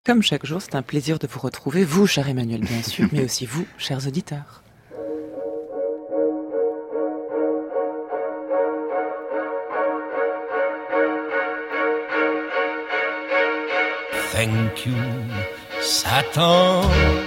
Comme chaque jour, c'est un plaisir de vous retrouver, vous, cher Emmanuel, bien sûr, mais aussi vous, chers auditeurs. Thank you, Satan.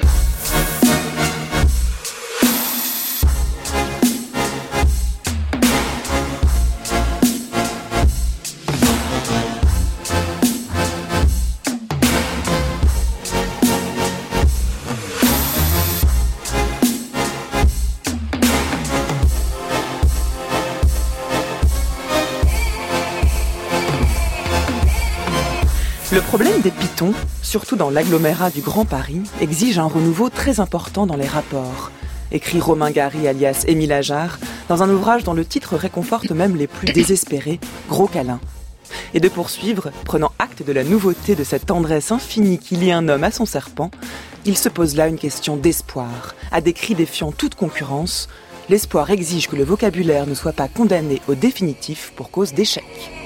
Le problème des pitons, surtout dans l'agglomérat du Grand Paris, exige un renouveau très important dans les rapports, écrit Romain Gary alias Émile Ajar, dans un ouvrage dont le titre réconforte même les plus désespérés, Gros câlin. Et de poursuivre, prenant acte de la nouveauté de cette tendresse infinie qui lie un homme à son serpent, il se pose là une question d'espoir, à des cris défiant toute concurrence. L'espoir exige que le vocabulaire ne soit pas condamné au définitif pour cause d'échec.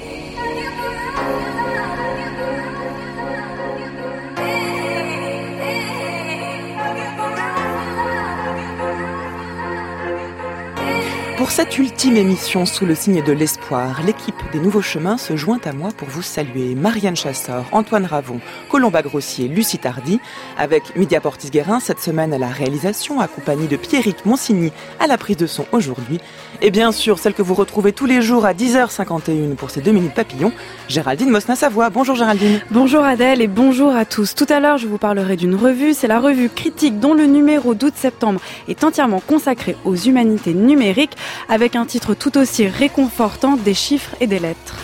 Pour cette ultime émission sous le signe de l'espoir, l'équipe des Nouveaux Chemins se joint à moi pour vous saluer. Marianne Chassor, Antoine Ravon, Colomba Grossier, Lucie Tardy, avec Mydia Portis-Guérin cette semaine à la réalisation, accompagnée de Pierrick Monsigny à la prise de son aujourd'hui. Et bien sûr, celle que vous retrouvez tous les jours à 10h51 pour ces 2 minutes papillons, Géraldine Mosna-Savoie. Bonjour Géraldine. Bonjour Adèle et bonjour à tous. Tout à l'heure, je vous parlerai d'une revue. C'est la revue Critique dont le numéro d'août-septembre est entièrement consacré aux humanités numériques, avec un titre tout aussi réconfortant, des chiffres et des lettres.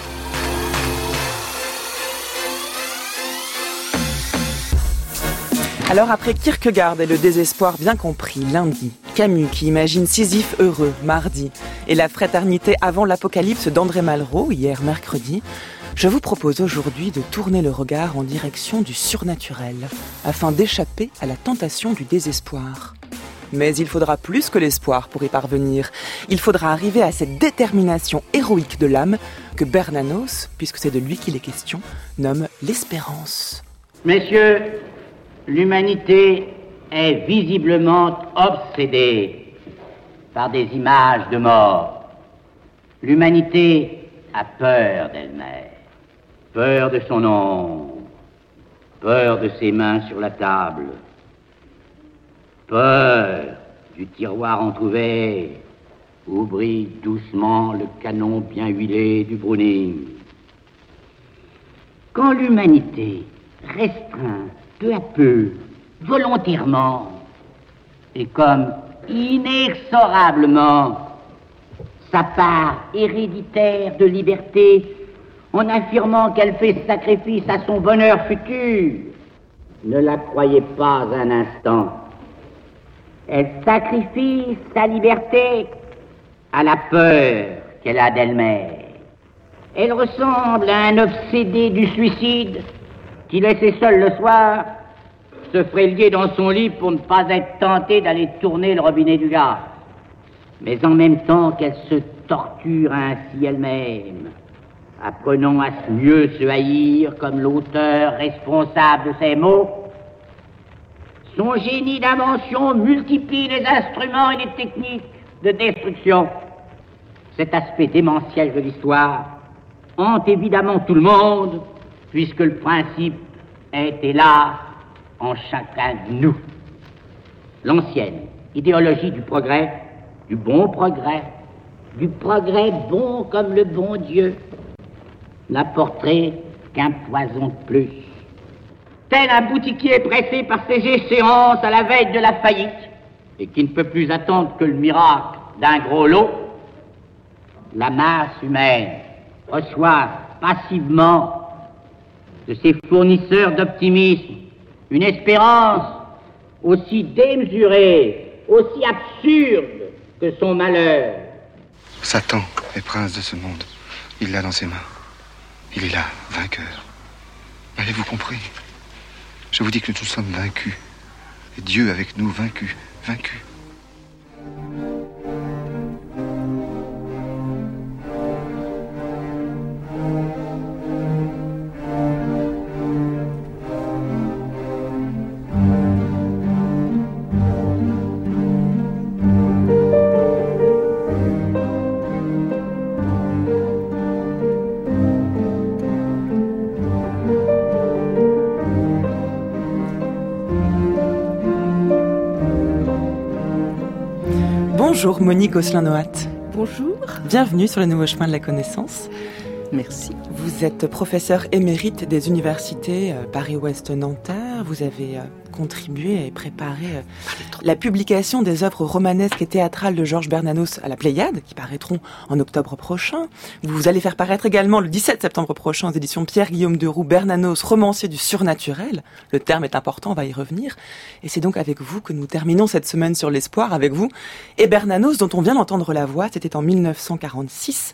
Alors après Kierkegaard et le désespoir bien compris, lundi, Camus qui imagine Sisyphe heureux, mardi, et la fraternité avant l'apocalypse d'André Malraux, hier mercredi, je vous propose aujourd'hui de tourner le regard en direction du surnaturel, afin d'échapper à la tentation du désespoir. Mais il faudra plus que l'espoir pour y parvenir. Il faudra arriver à cette détermination héroïque de l'âme que Bernanos, puisque c'est de lui qu'il est question, nomme l'espérance. Messieurs, l'humanité est visiblement obsédée par des images de mort. L'humanité a peur d'elle-même, peur de son ombre, peur de ses mains sur la table, peur du tiroir entrouvert où brille doucement le canon bien huilé du Browning. Quand l'humanité restreint peu à peu, volontairement, et comme inexorablement, sa part héréditaire de liberté en affirmant qu'elle fait sacrifice à son bonheur futur, ne la croyez pas un instant. Elle sacrifie sa liberté à la peur qu'elle a d'elle-même. Elle ressemble à un obsédé du suicide qui, laissé seul le soir, se ferait lier dans son lit pour ne pas être tenté d'aller tourner le robinet du gaz. Mais en même temps qu'elle se torture ainsi elle-même, apprenant à mieux se haïr comme l'auteur responsable de ses maux, son génie d'invention multiplie les instruments et les techniques de destruction. Cet aspect démentiel de l'histoire hante évidemment tout le monde, puisque le principe est, hélas, en chacun de nous. L'ancienne idéologie du progrès, du bon progrès bon comme le bon Dieu, n'apporterait qu'un poison de plus. Tel un boutiquier pressé par ses échéances à la veille de la faillite, et qui ne peut plus attendre que le miracle d'un gros lot, la masse humaine reçoit passivement de ses fournisseurs d'optimisme une espérance aussi démesurée, aussi absurde que son malheur. Satan est prince de ce monde. Il l'a dans ses mains. Il est là, vainqueur. Avez-vous compris ? Je vous dis que nous sommes vaincus. Et Dieu avec nous, vaincus. Bonjour Monique Gosselin-Nohat. Bonjour. Bienvenue sur le nouveau chemin de la connaissance. Merci. Vous êtes professeur émérite des universités Paris-Ouest Nanterre. Vous avez contribué et préparé la publication des œuvres romanesques et théâtrales de Georges Bernanos à la Pléiade, qui paraîtront en octobre prochain. Vous allez faire paraître également le 17 septembre prochain aux éditions Pierre-Guillaume Deroux, Bernanos, romancier du surnaturel. Le terme est important, on va y revenir. Et c'est donc avec vous que nous terminons cette semaine sur l'espoir, avec vous. Et Bernanos, dont on vient d'entendre la voix, c'était en 1946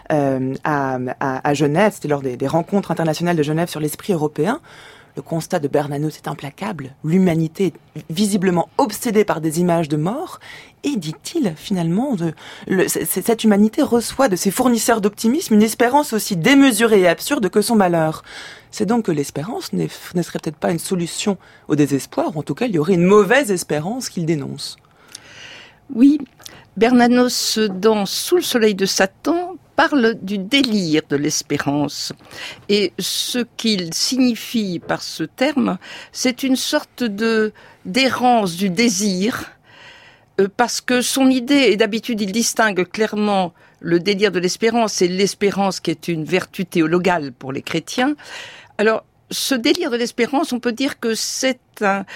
à Genève. C'était lors des rencontres internationales de Genève sur l'esprit européen. Le constat de Bernanos est implacable. L'humanité est visiblement obsédée par des images de mort. Et, dit-il, finalement, cette humanité reçoit de ses fournisseurs d'optimisme une espérance aussi démesurée et absurde que son malheur. C'est donc que l'espérance ne serait peut-être pas une solution au désespoir, ou en tout cas, il y aurait une mauvaise espérance qu'il dénonce. Oui, Bernanos, dans Sous le soleil de Satan, parle du délire de l'espérance. Et ce qu'il signifie par ce terme, c'est une sorte d'errance du désir, parce que son idée, et d'habitude il distingue clairement le délire de l'espérance et l'espérance qui est une vertu théologale pour les chrétiens. Alors, ce délire de l'espérance, on peut dire que c'est un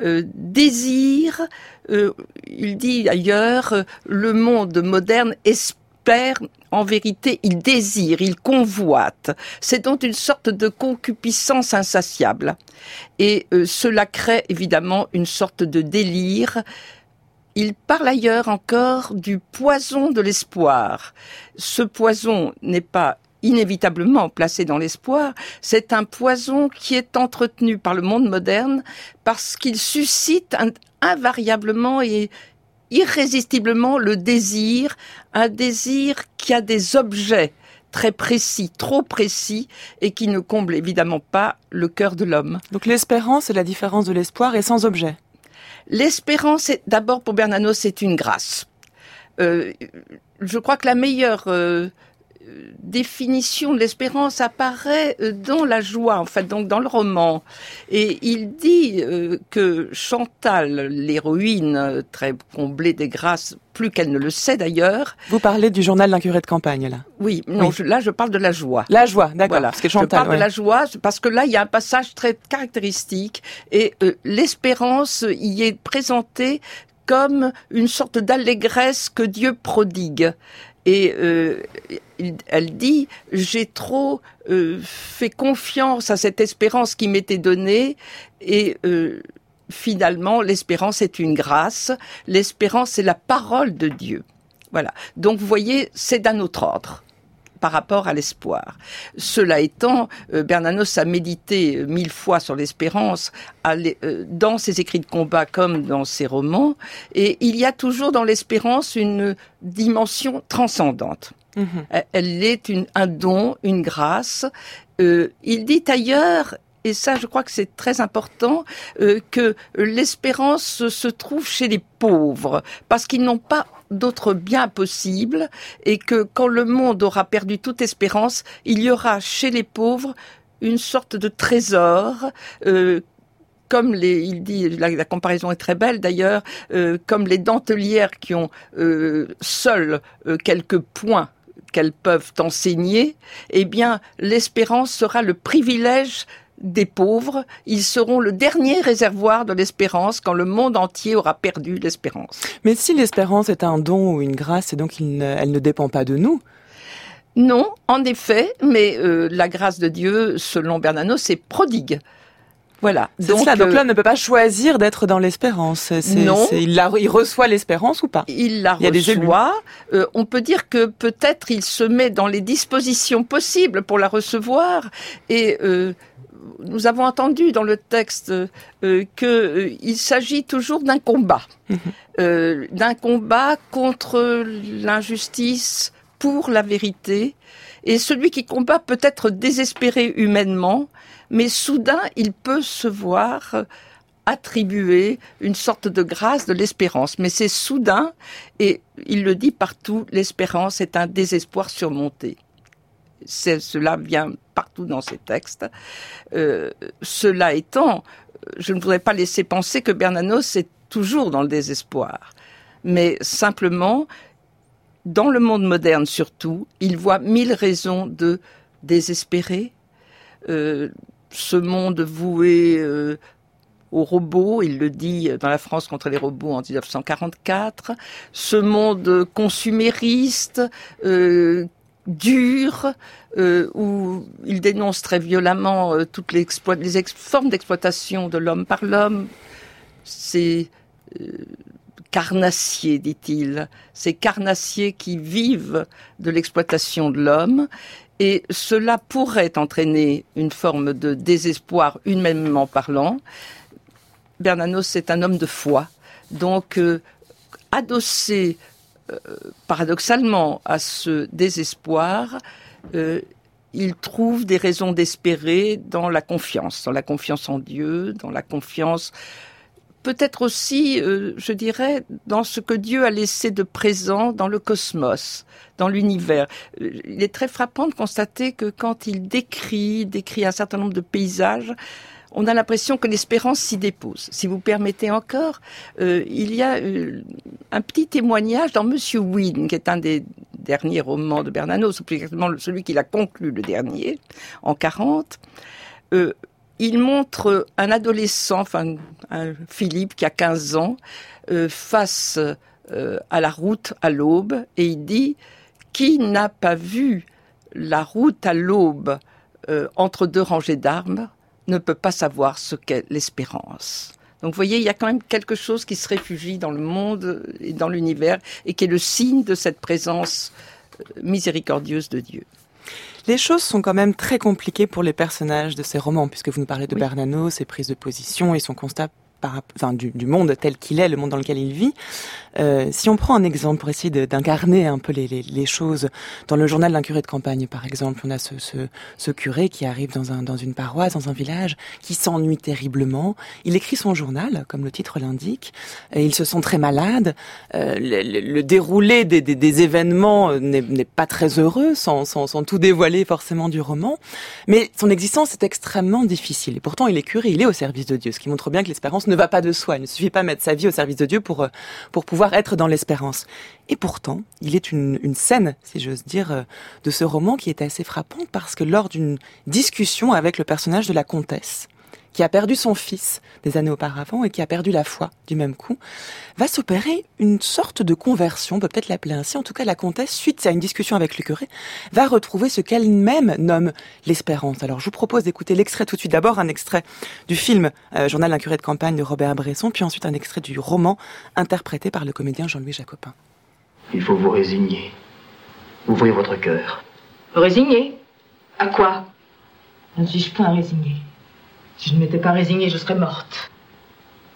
désir, il dit ailleurs, le monde moderne espère, en vérité, il désire, il convoite. C'est donc une sorte de concupiscence insatiable. Et cela crée évidemment une sorte de délire. Il parle ailleurs encore du poison de l'espoir. Ce poison n'est pas inévitablement placé dans l'espoir, c'est un poison qui est entretenu par le monde moderne parce qu'il suscite invariablement et irrésistiblement le désir, un désir qui a des objets très précis, trop précis, et qui ne comble évidemment pas le cœur de l'homme. Donc l'espérance, c'est la différence de l'espoir, est sans objet. L'espérance, d'abord pour Bernanos, c'est une grâce. Je crois que la meilleure définition de l'espérance apparaît dans la joie, en fait, donc dans le roman. Et il dit que Chantal, l'héroïne, très comblée des grâces, plus qu'elle ne le sait d'ailleurs. Vous parlez du journal d'un curé de campagne, là. Oui, non, oui. Là je parle de la joie. La joie, d'accord. Voilà. Parce que Chantal, je parle de la joie parce que là il y a un passage très caractéristique et l'espérance y est présentée comme une sorte d'allégresse que Dieu prodigue. Et elle dit, j'ai trop fait confiance à cette espérance qui m'était donnée et finalement l'espérance est une grâce, l'espérance c'est la parole de Dieu. Voilà. Donc vous voyez, c'est d'un autre ordre par rapport à l'espoir. Cela étant, Bernanos a médité 1000 fois sur l'espérance dans ses écrits de combat comme dans ses romans, et il y a toujours dans l'espérance une dimension transcendante. Mmh. Elle est un don, une grâce. Il dit ailleurs, et ça je crois que c'est très important, que l'espérance se trouve chez les pauvres, parce qu'ils n'ont pas d'autres biens possibles, et que quand le monde aura perdu toute espérance, il y aura chez les pauvres une sorte de trésor, comme il dit, la comparaison est très belle d'ailleurs, comme les dentelières qui ont seules quelques points qu'elles peuvent enseigner, eh bien l'espérance sera le privilège des pauvres, ils seront le dernier réservoir de l'espérance quand le monde entier aura perdu l'espérance. Mais si l'espérance est un don ou une grâce, et donc elle ne dépend pas de nous. Non, en effet, mais la grâce de Dieu, selon Bernanos, c'est prodigue. Voilà. Donc l'homme ne peut pas choisir d'être dans l'espérance. Non. Il reçoit l'espérance ou pas? Il la reçoit. On peut dire que peut-être il se met dans les dispositions possibles pour la recevoir et nous avons entendu dans le texte qu'il s'agit toujours d'un combat. D'un combat contre l'injustice, pour la vérité. Et celui qui combat peut être désespéré humainement, mais soudain, il peut se voir attribuer une sorte de grâce de l'espérance. Mais c'est soudain, et il le dit partout, l'espérance est un désespoir surmonté. Cela vient partout dans ses textes. Cela étant, je ne voudrais pas laisser penser que Bernanos est toujours dans le désespoir. mais simplement, dans le monde moderne surtout, il voit 1000 raisons de désespérer. Ce monde voué aux robots, il le dit dans La France contre les robots en 1944, ce monde consumériste, dur, où il dénonce très violemment toutes les formes d'exploitation de l'homme par l'homme. Ces carnassiers, dit-il, ces carnassiers qui vivent de l'exploitation de l'homme. Et cela pourrait entraîner une forme de désespoir humainement parlant. Bernanos est un homme de foi. Donc, adossé paradoxalement à ce désespoir, il trouve des raisons d'espérer dans la confiance en Dieu, dans la confiance peut-être aussi, je dirais, dans ce que Dieu a laissé de présent dans le cosmos, dans l'univers. Il est très frappant de constater que quand il décrit un certain nombre de paysages, on a l'impression que l'espérance s'y dépose. Si vous permettez encore, il y a un petit témoignage dans Monsieur Wynne, qui est un des derniers romans de Bernanos, ou plus exactement celui qu'il a conclu le dernier, en 40. Il montre un adolescent, un Philippe qui a 15 ans, face à la route à l'aube, et il dit « Qui n'a pas vu la route à l'aube entre deux rangées d'arbres ne peut pas savoir ce qu'est l'espérance. » Donc vous voyez, il y a quand même quelque chose qui se réfugie dans le monde et dans l'univers, et qui est le signe de cette présence miséricordieuse de Dieu. Les choses sont quand même très compliquées pour les personnages de ces romans, puisque vous nous parlez de Bernanos, ses prises de position et son constat du monde tel qu'il est, le monde dans lequel il vit. Si on prend un exemple pour essayer d'incarner un peu les choses, dans le journal d'un curé de campagne, par exemple, on a ce curé qui arrive dans une paroisse, dans un village, qui s'ennuie terriblement. Il écrit son journal, comme le titre l'indique. Il se sent très malade. Le déroulé des événements n'est pas très heureux, sans tout dévoiler forcément du roman. Mais son existence est extrêmement difficile. Et pourtant, il est curé, il est au service de Dieu, ce qui montre bien que l'espérance ne va pas de soi. Il ne suffit pas de mettre sa vie au service de Dieu pour pouvoir être dans l'espérance. Et pourtant, il est une scène, si j'ose dire, de ce roman qui est assez frappante, parce que lors d'une discussion avec le personnage de la comtesse, qui a perdu son fils des années auparavant et qui a perdu la foi du même coup, va s'opérer une sorte de conversion, on peut peut-être l'appeler ainsi. En tout cas, la comtesse, suite à une discussion avec le curé, va retrouver ce qu'elle-même nomme l'espérance. Alors, je vous propose d'écouter l'extrait tout de suite. D'abord, un extrait du film Journal d'un curé de campagne de Robert Bresson, puis ensuite un extrait du roman interprété par le comédien Jean-Louis Jacopin. Il faut vous résigner. Ouvrez votre cœur. Résigner ? À quoi ? Ne suis-je point résignée ? Si je ne m'étais pas résignée, je serais morte. Résignée ?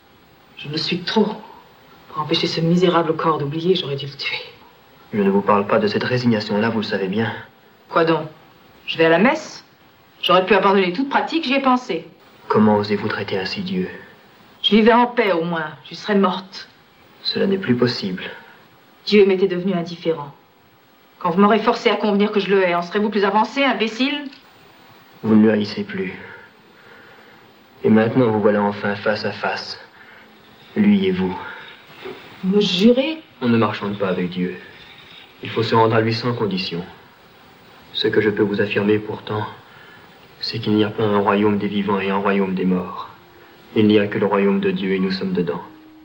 Je le suis trop. Pour empêcher ce misérable corps d'oublier, j'aurais dû le tuer. Je ne vous parle pas de cette résignation-là, vous le savez bien. Quoi donc ? Je vais à la messe ? J'aurais pu abandonner toute pratique, j'y ai pensé. Comment osez-vous traiter ainsi Dieu ? Je vivais en paix, au moins. Je serais morte. Cela n'est plus possible. Dieu m'était devenu indifférent. Quand vous m'aurez forcé à convenir que je le hais, en serez-vous plus avancé, imbécile ? Vous ne le haïssez plus. Et maintenant, vous voilà enfin face à face. Lui et vous. Me jurer ? On ne marchande pas avec Dieu. Il faut se rendre à lui sans condition. Ce que je peux vous affirmer pourtant, c'est qu'il n'y a pas un royaume des vivants et un royaume des morts. Il n'y a que le royaume de Dieu et nous sommes dedans.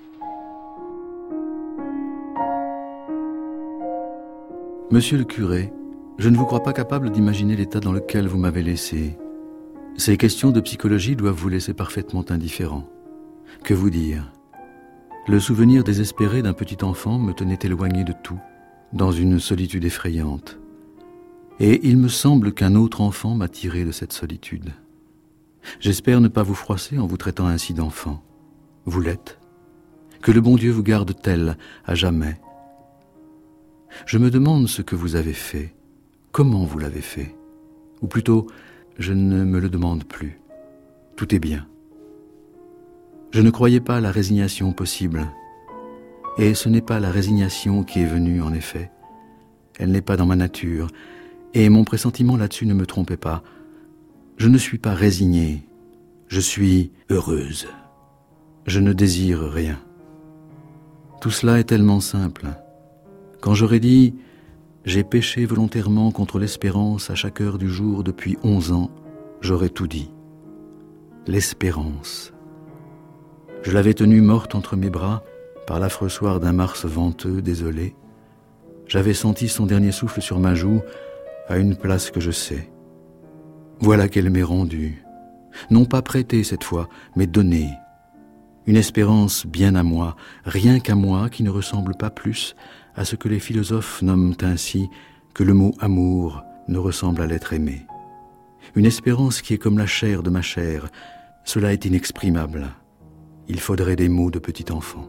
Monsieur le curé, je ne vous crois pas capable d'imaginer l'état dans lequel vous m'avez laissé. Ces questions de psychologie doivent vous laisser parfaitement indifférent. Que vous dire ? Le souvenir désespéré d'un petit enfant me tenait éloigné de tout, dans une solitude effrayante. Et il me semble qu'un autre enfant m'a tiré de cette solitude. J'espère ne pas vous froisser en vous traitant ainsi d'enfant. Vous l'êtes. Que le bon Dieu vous garde tel à jamais. Je me demande ce que vous avez fait. Comment vous l'avez fait ? Ou plutôt, je ne me le demande plus. Tout est bien. Je ne croyais pas à la résignation possible. Et ce n'est pas la résignation qui est venue, en effet. Elle n'est pas dans ma nature. Et mon pressentiment là-dessus ne me trompait pas. Je ne suis pas résignée. Je suis heureuse. Je ne désire rien. Tout cela est tellement simple. Quand j'aurais dit « J'ai péché volontairement contre l'espérance à chaque heure du jour depuis 11 ans », j'aurais tout dit. L'espérance. Je l'avais tenue morte entre mes bras par l'affreux soir d'un mars venteux, désolé. J'avais senti son dernier souffle sur ma joue à une place que je sais. Voilà qu'elle m'est rendue. Non pas prêtée cette fois, mais donnée. Une espérance bien à moi, rien qu'à moi, qui ne ressemble pas plus à ce que les philosophes nomment ainsi que le mot amour ne ressemble à l'être aimé. Une espérance qui est comme la chair de ma chair, cela est inexprimable. Il faudrait des mots de petit enfant.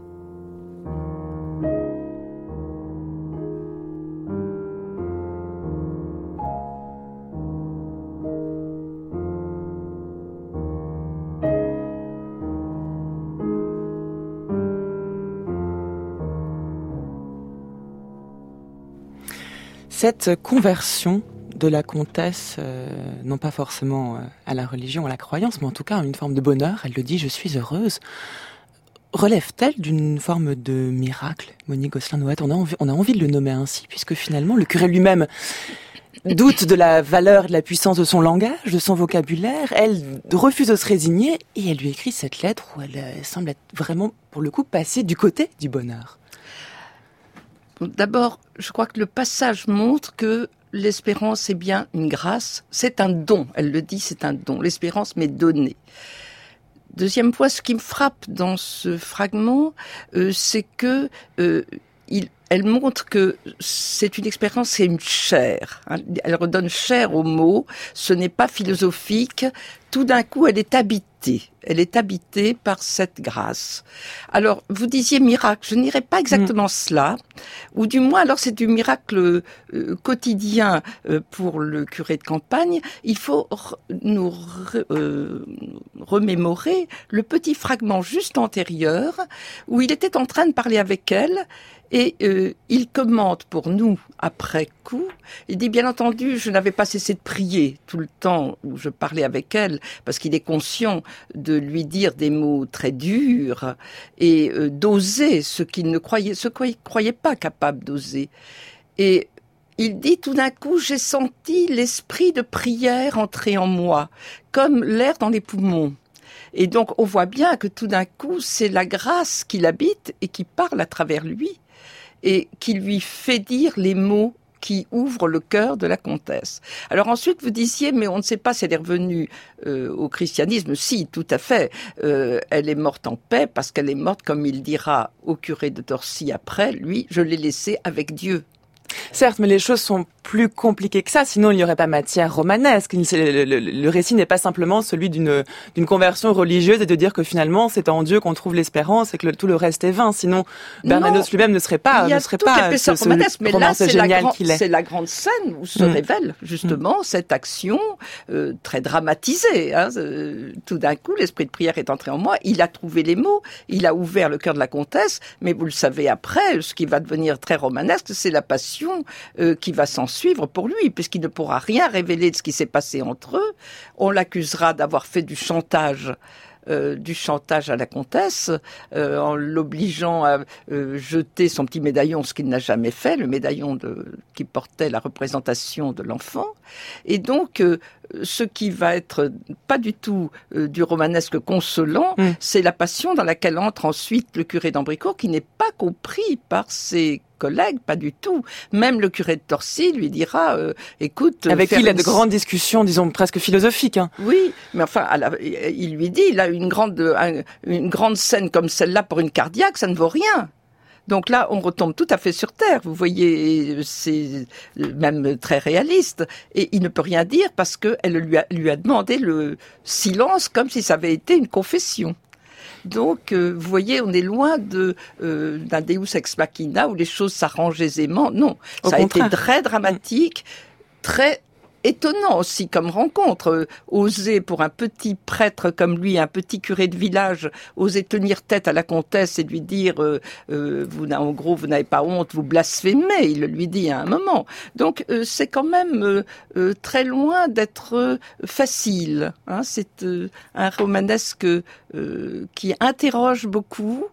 Cette conversion de la comtesse, non pas forcément à la religion, à la croyance, mais en tout cas une forme de bonheur, elle le dit, je suis heureuse, relève-t-elle d'une forme de miracle, Monique Gosselin-Noët? On a envie de le nommer ainsi, puisque finalement le curé lui-même doute de la valeur et de la puissance de son langage, de son vocabulaire, elle refuse de se résigner, et elle lui écrit cette lettre où elle semble être vraiment, pour le coup, passée du côté du bonheur. D'abord, je crois que le passage montre que l'espérance est bien une grâce, c'est un don, elle le dit, c'est un don, l'espérance m'est donnée. Deuxième point, ce qui me frappe dans ce fragment, c'est que elle montre que c'est une expérience, c'est une chair. Hein. Elle redonne chair au mot, ce n'est pas philosophique. Tout d'un coup, elle est habitée. Elle est habitée par cette grâce. Alors, vous disiez miracle, je n'irais pas exactement cela, ou du moins, alors c'est du miracle quotidien pour le curé de campagne. Il faut nous remémorer le petit fragment juste antérieur, où il était en train de parler avec elle, et il commente pour nous, après coup, il dit, bien entendu, je n'avais pas cessé de prier tout le temps où je parlais avec elle, parce qu'il est conscient de lui dire des mots très durs, et d'oser ce qu'il ne croyait pas capable d'oser. Et il dit, tout d'un coup, j'ai senti l'esprit de prière entrer en moi, comme l'air dans les poumons. Et donc, on voit bien que tout d'un coup, c'est la grâce qui l'habite et qui parle à travers lui et qui lui fait dire les mots qui ouvrent le cœur de la comtesse. Alors ensuite, vous disiez, mais on ne sait pas si elle est revenue au christianisme. Si, tout à fait. Elle est morte en paix parce qu'elle est morte, comme il dira au curé de Torcy après, lui, je l'ai laissée avec Dieu. Certes, mais les choses sont plus compliquées que ça, sinon il n'y aurait pas matière romanesque. Le récit n'est pas simplement celui d'une conversion religieuse et de dire que finalement c'est en Dieu qu'on trouve l'espérance et que tout le reste est vain. Sinon, Bernanos lui-même ne serait pas ce romanesque, mais là c'est la grande scène où se révèle justement cette action très dramatisée. Hein. Tout d'un coup, l'esprit de prière est entré en moi, il a trouvé les mots, il a ouvert le cœur de la comtesse, mais vous le savez après, ce qui va devenir très romanesque, c'est la passion qui va s'en suivre pour lui, puisqu'il ne pourra rien révéler de ce qui s'est passé entre eux. On l'accusera d'avoir fait du chantage à la comtesse, en l'obligeant à jeter son petit médaillon, ce qu'il n'a jamais fait, le médaillon qui portait la représentation de l'enfant. Et donc, ce qui va être pas du tout du romanesque consolant, c'est la passion dans laquelle entre ensuite le curé d'Ambricourt, qui n'est pas compris par ses collègues, pas du tout. Même le curé de Torcy lui dira, écoute... Avec qui il a de grandes discussions, disons, presque philosophiques. Hein. Oui, mais enfin, il lui dit, il a une grande scène comme celle-là pour une cardiaque, ça ne vaut rien. Donc là, on retombe tout à fait sur terre. Vous voyez, c'est même très réaliste. Et il ne peut rien dire parce qu'elle lui a demandé le silence comme si ça avait été une confession. Donc, vous voyez, on est loin d'un Deus ex machina où les choses s'arrangent aisément. Non, ça a été très dramatique, très étonnant aussi comme rencontre. Oser pour un petit prêtre comme lui, un petit curé de village, oser tenir tête à la comtesse et lui dire en gros, vous n'avez pas honte, vous blasphémez, il le lui dit à un moment. Donc, c'est quand même très loin d'être facile. Hein. C'est un romanesque qui interroge beaucoup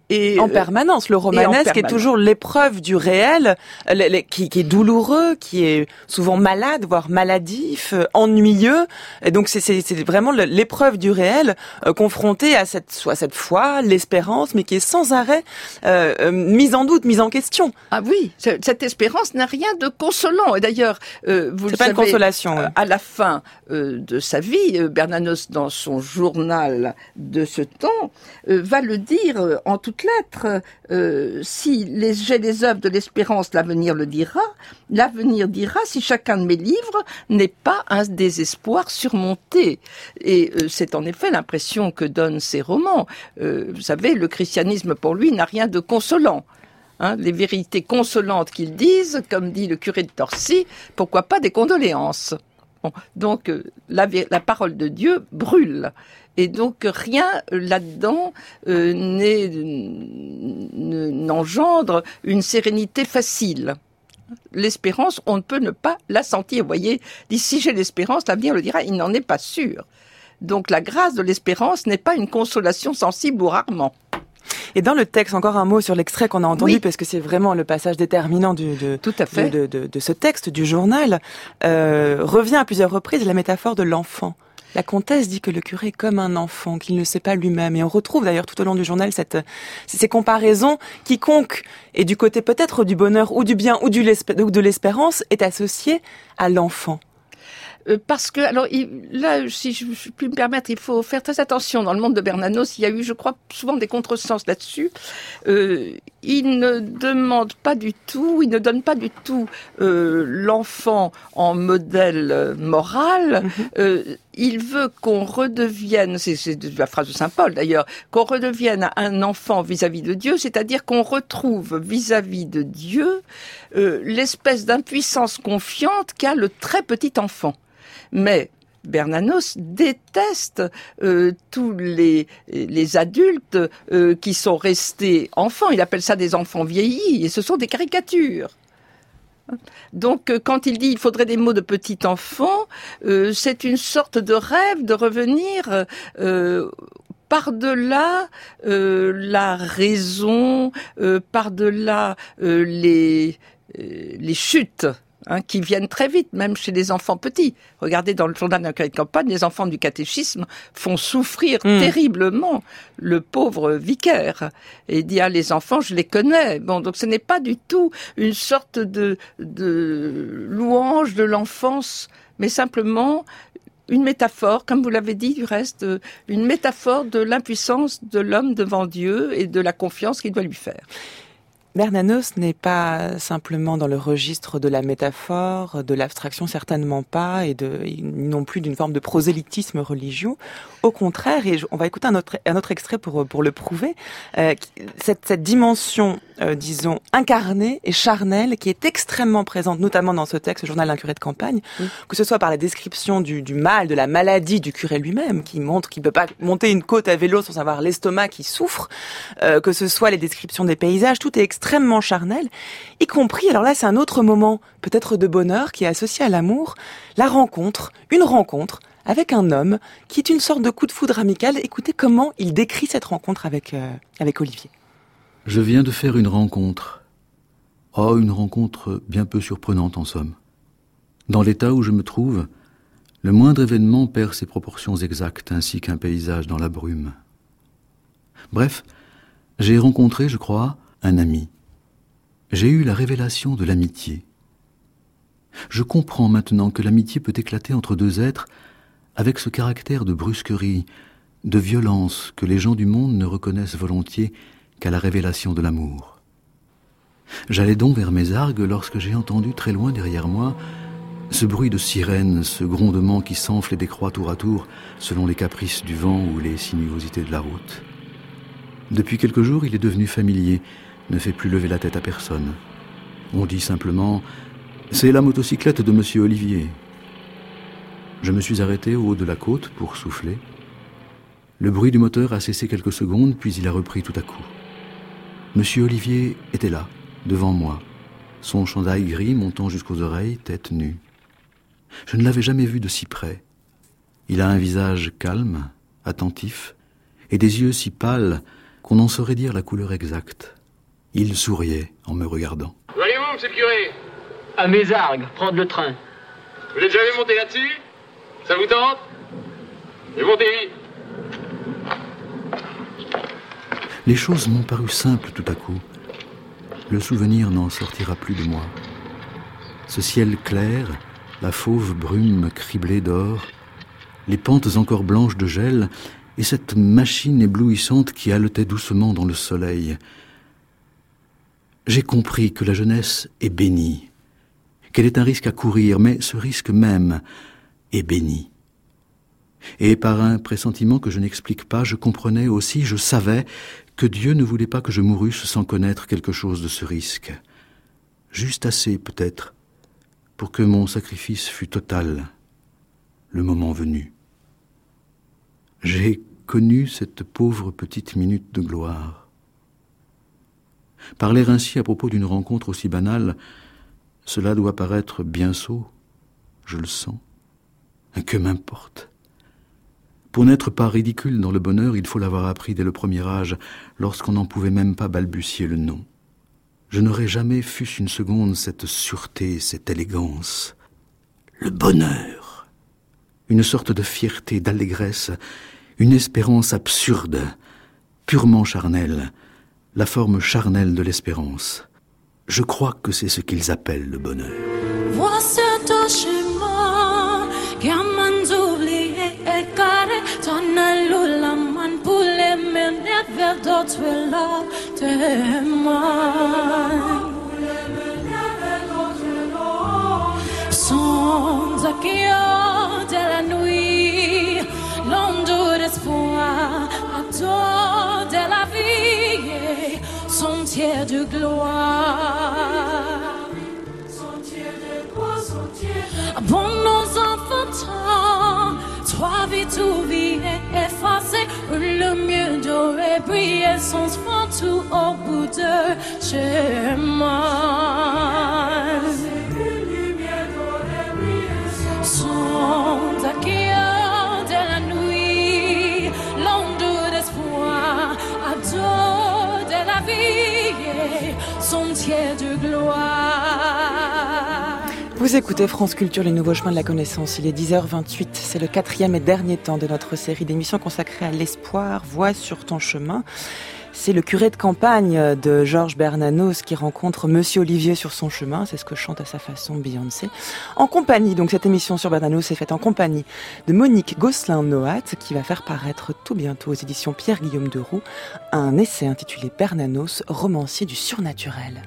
Et en permanence, le romanesque est toujours l'épreuve du réel, qui est douloureux, qui est souvent malade, voire maladif, ennuyeux. Et donc c'est vraiment l'épreuve du réel confrontée à cette foi, l'espérance, mais qui est sans arrêt mise en doute, mise en question. Ah oui, cette espérance n'a rien de consolant. Et d'ailleurs, vous le savez, une consolation, oui. À la fin de sa vie, Bernanos, dans son journal de ce temps, va le dire en toutes lettres. Si j'ai les œuvres de l'espérance, l'avenir le dira. L'avenir dira si chacun de mes livres n'est pas un désespoir surmonté. Et c'est en effet l'impression que donnent ces romans. Vous savez, le christianisme pour lui n'a rien de consolant. Les vérités consolantes qu'ils disent, comme dit le curé de Torcy, pourquoi pas des condoléances. Bon, donc la parole de Dieu brûle. Et donc rien là-dedans n'engendre une sérénité facile. L'espérance, on ne peut ne pas la sentir. Vous voyez, si j'ai l'espérance, l'avenir le dira, il n'en est pas sûr. Donc la grâce de l'espérance n'est pas une consolation sensible ou rarement. Et dans le texte, encore un mot sur l'extrait qu'on a entendu, oui. parce que c'est vraiment le passage déterminant Tout à fait. de ce texte, du journal, revient à plusieurs reprises la métaphore de l'enfant. La comtesse dit que le curé est comme un enfant, qu'il ne sait pas lui-même. Et on retrouve d'ailleurs tout au long du journal ces comparaisons. Quiconque est du côté peut-être du bonheur ou du bien ou de l'espérance est associé à l'enfant. Parce que, alors, là, si je puis me permettre, il faut faire très attention. Dans le monde de Bernanos, il y a eu, je crois, souvent des contresens là-dessus. Il ne demande pas du tout, il ne donne pas du tout l'enfant en modèle moral. Il veut qu'on redevienne, c'est la phrase de Saint Paul d'ailleurs, qu'on redevienne un enfant vis-à-vis de Dieu, c'est-à-dire qu'on retrouve vis-à-vis de Dieu l'espèce d'impuissance confiante qu'a le très petit enfant. Mais Bernanos déteste tous les adultes qui sont restés enfants. Il appelle ça des enfants vieillis, et ce sont des caricatures. Donc, quand il dit il faudrait des mots de petit enfant, c'est une sorte de rêve de revenir par-delà la raison, par-delà les chutes. Qui viennent très vite, même chez les enfants petits. Regardez dans le journal d'un curé de campagne, les enfants du catéchisme font souffrir terriblement le pauvre vicaire. Et il dit, les enfants, je les connais. Bon, donc ce n'est pas du tout une sorte de louange de l'enfance, mais simplement une métaphore, comme vous l'avez dit du reste, une métaphore de l'impuissance de l'homme devant Dieu et de la confiance qu'il doit lui faire. Bernanos n'est pas simplement dans le registre de la métaphore, de l'abstraction, certainement pas, et non plus d'une forme de prosélytisme religieux. Au contraire, et on va écouter un autre extrait pour le prouver, cette dimension, disons, incarnée et charnelle qui est extrêmement présente, notamment dans ce texte, le journal d'un curé de campagne, que ce soit par la description du mal, de la maladie du curé lui-même, qui montre qu'il ne peut pas monter une côte à vélo sans avoir l'estomac qui souffre, que ce soit les descriptions des paysages, tout est extrêmement charnel, y compris, alors là c'est un autre moment peut-être de bonheur qui est associé à l'amour, une rencontre avec un homme qui est une sorte de coup de foudre amical. Écoutez comment il décrit cette rencontre avec Olivier. Je viens de faire une rencontre. Oh, une rencontre bien peu surprenante en somme. Dans l'état où je me trouve, le moindre événement perd ses proportions exactes, ainsi qu'un paysage dans la brume. Bref, j'ai rencontré, je crois, un ami. J'ai eu la révélation de l'amitié. Je comprends maintenant que l'amitié peut éclater entre deux êtres avec ce caractère de brusquerie, de violence que les gens du monde ne reconnaissent volontiers qu'à la révélation de l'amour. J'allais donc vers mes argues lorsque j'ai entendu très loin derrière moi ce bruit de sirène, ce grondement qui s'enfle et décroît tour à tour selon les caprices du vent ou les sinuosités de la route. Depuis quelques jours, il est devenu familier, ne fait plus lever la tête à personne. On dit simplement « C'est la motocyclette de Monsieur Olivier ». Je me suis arrêté au haut de la côte pour souffler. Le bruit du moteur a cessé quelques secondes, puis il a repris tout à coup. Monsieur Olivier était là, devant moi, son chandail gris montant jusqu'aux oreilles, tête nue. Je ne l'avais jamais vu de si près. Il a un visage calme, attentif, et des yeux si pâles qu'on n'en saurait dire la couleur exacte. Il souriait en me regardant. Où allez-vous, monsieur le curé? À Mézargues, prendre le train. Vous êtes jamais monté là-dessus? Ça vous tente? Et montez vite. Les choses m'ont paru simples tout à coup. Le souvenir n'en sortira plus de moi. Ce ciel clair, la fauve brume criblée d'or, les pentes encore blanches de gel, et cette machine éblouissante qui haletait doucement dans le soleil. J'ai compris que la jeunesse est bénie, qu'elle est un risque à courir, mais ce risque même est béni. Et par un pressentiment que je n'explique pas, je comprenais aussi, je savais que Dieu ne voulait pas que je mourusse sans connaître quelque chose de ce risque. Juste assez, peut-être, pour que mon sacrifice fût total, le moment venu. J'ai connu cette pauvre petite minute de gloire. Parler ainsi à propos d'une rencontre aussi banale, cela doit paraître bien sot, je le sens. Que m'importe. Pour n'être pas ridicule dans le bonheur, il faut l'avoir appris dès le premier âge, lorsqu'on n'en pouvait même pas balbutier le nom. Je n'aurais jamais, fût-ce une seconde, cette sûreté, cette élégance. Le bonheur. Une sorte de fierté, d'allégresse, une espérance absurde, purement charnelle, la forme charnelle de l'espérance. Je crois que c'est ce qu'ils appellent le bonheur. Voici ton chemin, qui m'a oublié et carré, ton alula man pour les mener vers d'autres là, tes mains. Sans accueil de la nuit, l'onde d'espoir, à toi de la vie, sentier de gloire. Bon, nos enfants, toi, vie, tout vie est effacé. Le mieux d'aurait brillé sans fond tout au bout de chemin. Sans accueil de la nuit, l'onde d'espoir, à dos de la vie, sentier de gloire. Vous écoutez France Culture, les nouveaux chemins de la connaissance. Il est 10h28, c'est le 4e et dernier temps de notre série d'émissions consacrée à l'espoir, Voix sur ton chemin. C'est le curé de campagne de Georges Bernanos qui rencontre Monsieur Olivier sur son chemin. C'est ce que chante à sa façon Beyoncé. En compagnie, donc cette émission sur Bernanos est faite en compagnie de Monique Gosselin-Nohat qui va faire paraître tout bientôt aux éditions Pierre-Guillaume Deroux un essai intitulé Bernanos, romancier du surnaturel.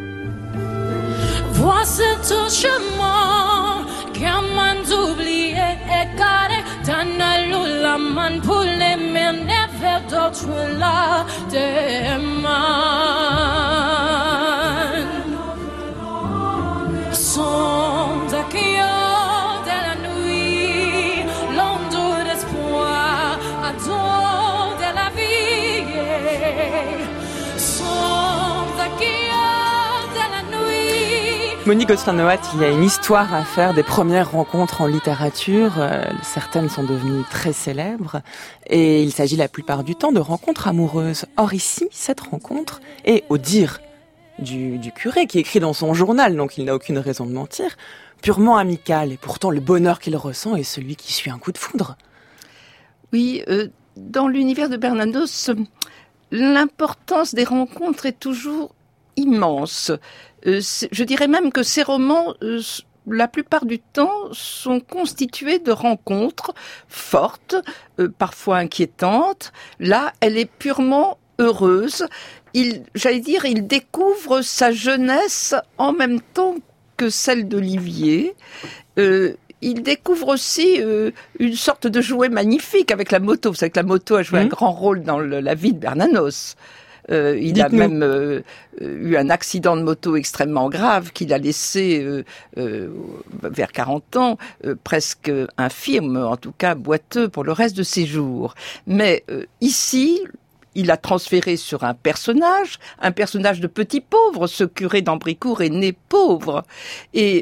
Voici ton chemin, qui m'a oublié et carré, t'en as la main pour les mener vers d'autres là, tes mains. Sans accueil de la nuit, l'onde d'espoir, à dos de la vie, sans accueil. Monique Gosselin-Nohat, il y a une histoire à faire des premières rencontres en littérature. Certaines sont devenues très célèbres. Et il s'agit la plupart du temps de rencontres amoureuses. Or ici, cette rencontre est, au dire du curé, qui écrit dans son journal, donc il n'a aucune raison de mentir, purement amicale. Et pourtant, le bonheur qu'il ressent est celui qui suit un coup de foudre. Oui, dans l'univers de Bernanos, l'importance des rencontres est toujours immense. Je dirais même que ces romans, la plupart du temps, sont constitués de rencontres fortes, parfois inquiétantes. Là, elle est purement heureuse. Il découvre sa jeunesse en même temps que celle d'Olivier. Il découvre aussi une sorte de jouet magnifique avec la moto. Vous savez que la moto a joué un grand rôle dans la vie de Bernanos. Il a même eu un accident de moto extrêmement grave qu'il a laissé vers 40 ans, presque infirme, en tout cas boiteux pour le reste de ses jours. Mais ici, il a transféré sur un personnage de petit pauvre. Ce curé d'Ambricourt est né pauvre. Et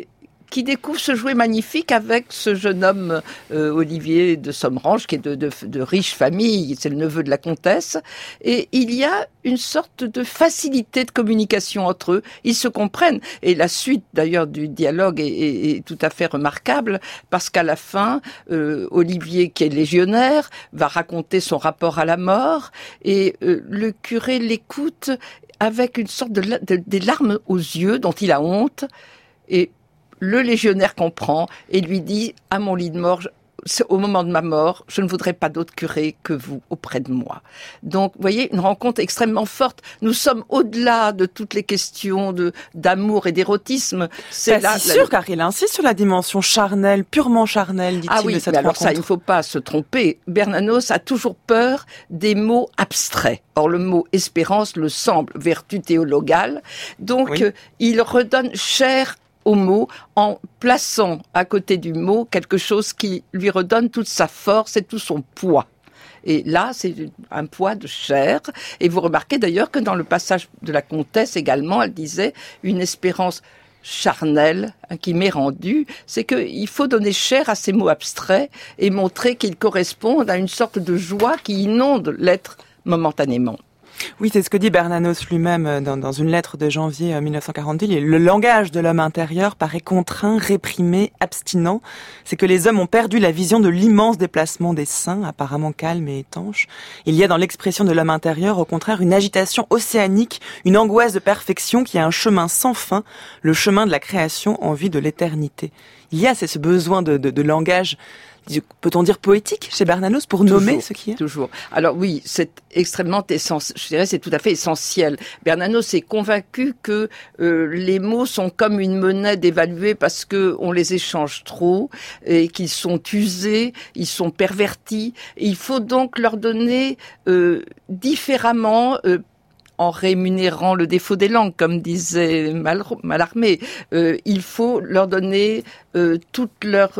qui découvre ce jouet magnifique avec ce jeune homme Olivier de Sommerange, qui est de riche famille, c'est le neveu de la comtesse, et il y a une sorte de facilité de communication entre eux, ils se comprennent, et la suite d'ailleurs du dialogue est tout à fait remarquable, parce qu'à la fin, Olivier, qui est légionnaire, va raconter son rapport à la mort, et le curé l'écoute avec une sorte des larmes aux yeux dont il a honte, et le légionnaire comprend et lui dit « À mon lit de mort, au moment de ma mort, je ne voudrais pas d'autre curé que vous auprès de moi. » Donc, vous voyez, une rencontre extrêmement forte. Nous sommes au-delà de toutes les questions d'amour et d'érotisme. C'est sûr, car il insiste sur la dimension charnelle, purement charnelle, dit-il, de cette rencontre. Alors ça, il ne faut pas se tromper. Bernanos a toujours peur des mots abstraits. Or, le mot espérance le semble, vertu théologale. Donc, il redonne chair au mot en plaçant à côté du mot quelque chose qui lui redonne toute sa force et tout son poids. Et là, c'est un poids de chair. Et vous remarquez d'ailleurs que dans le passage de la comtesse également, elle disait une espérance charnelle qui m'est rendue, c'est qu'il faut donner chair à ces mots abstraits et montrer qu'ils correspondent à une sorte de joie qui inonde l'être momentanément. Oui, c'est ce que dit Bernanos lui-même dans une lettre de janvier 1942. Le langage de l'homme intérieur paraît contraint, réprimé, abstinent. C'est que les hommes ont perdu la vision de l'immense déplacement des seins, apparemment calme et étanche. Il y a dans l'expression de l'homme intérieur, au contraire, une agitation océanique, une angoisse de perfection qui a un chemin sans fin, le chemin de la création en vue de l'éternité. Il y a ce besoin de langage, peut-on dire poétique chez Bernanos pour nommer ce qui est? Toujours. Alors oui, c'est extrêmement essentiel. Je dirais c'est tout à fait essentiel. Bernanos est convaincu que les mots sont comme une monnaie dévaluée parce que on les échange trop et qu'ils sont usés, ils sont pervertis. Et il faut donc leur donner différemment. En rémunérant le défaut des langues, comme disait Mallarmé, il faut leur donner toute leur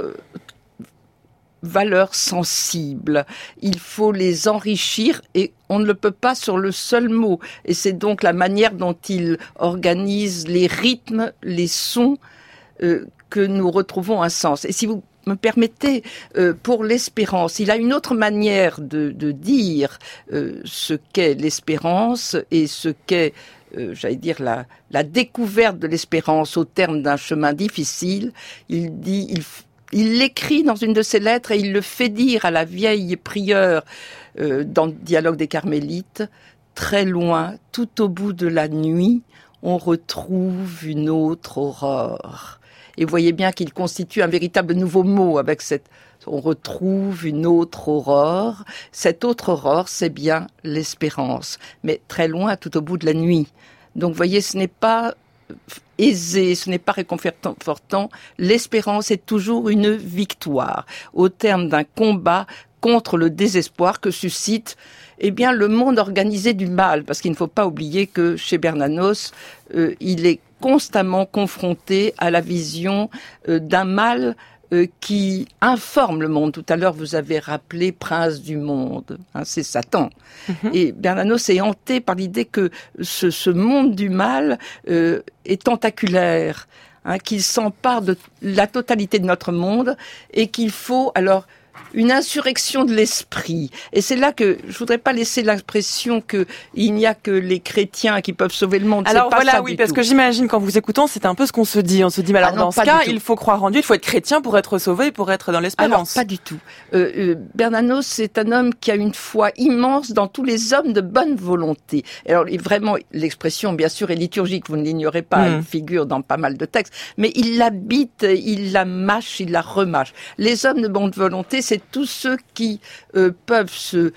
valeur sensible. Il faut les enrichir et on ne le peut pas sur le seul mot. Et c'est donc la manière dont il organise les rythmes, les sons, que nous retrouvons un sens. Et si vous me permettez, pour l'espérance, il a une autre manière de dire ce qu'est l'espérance et ce qu'est, j'allais dire, la découverte de l'espérance au terme d'un chemin difficile. Il dit, il l'écrit dans une de ses lettres et il le fait dire à la vieille prieure dans le dialogue des Carmélites. Très loin, tout au bout de la nuit, on retrouve une autre aurore. Et vous voyez bien qu'il constitue un véritable nouveau mot avec on retrouve une autre aurore. Cette autre aurore, c'est bien l'espérance. Mais très loin, tout au bout de la nuit. Donc, vous voyez, ce n'est pas aisé, ce n'est pas réconfortant. L'espérance est toujours une victoire. Au terme d'un combat contre le désespoir que suscite, le monde organisé du mal. Parce qu'il ne faut pas oublier que chez Bernanos, il est constamment confronté à la vision d'un mal qui informe le monde. Tout à l'heure, vous avez rappelé Prince du monde, c'est Satan. Mm-hmm. Et Bernanos est hanté par l'idée que ce monde du mal est tentaculaire, qu'il s'empare de la totalité de notre monde et qu'il faut alors une insurrection de l'esprit. Et c'est là que je voudrais pas laisser l'impression que il n'y a que les chrétiens qui peuvent sauver le monde. Alors c'est pas voilà, ça oui, du parce tout. que j'imagine qu'en vous écoutant, c'est un peu ce qu'on se dit. On se dit, mais alors non, dans ce cas, il faut croire en Dieu, il faut être chrétien pour être sauvé, pour être dans l'espérance. Alors pas du tout. Bernanos, c'est un homme qui a une foi immense dans tous les hommes de bonne volonté. Alors vraiment, l'expression, bien sûr, est liturgique. Vous ne l'ignorez pas. Elle figure dans pas mal de textes. Mais il l'habite, il la mâche, il la remâche. Les hommes de bonne volonté, c'est tous ceux qui peuvent se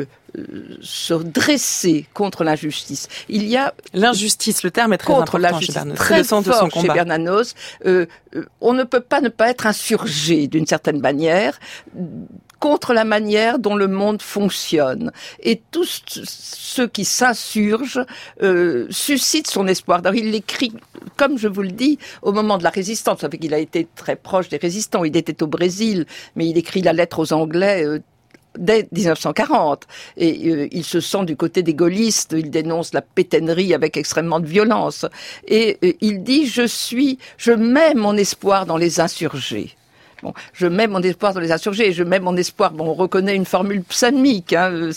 dresser contre l'injustice. Il y a l'injustice, le terme est très contre important l'injustice, chez Bernanos. très fort de son chez Bernanos. On ne peut pas ne pas être insurgé d'une certaine manière contre la manière dont le monde fonctionne. Et tous ceux qui s'insurgent suscitent son espoir. Alors, il l'écrit, comme je vous le dis, au moment de la résistance. Vous savez qu'il a été très proche des résistants. Il était au Brésil, mais il écrit la lettre aux Anglais dès 1940. Et il se sent du côté des gaullistes, il dénonce la pétainerie avec extrêmement de violence. Et il dit « Je mets mon espoir dans les insurgés ». Bon, je mets mon espoir dans les insurgés, je mets mon espoir, on reconnaît une formule psalmique,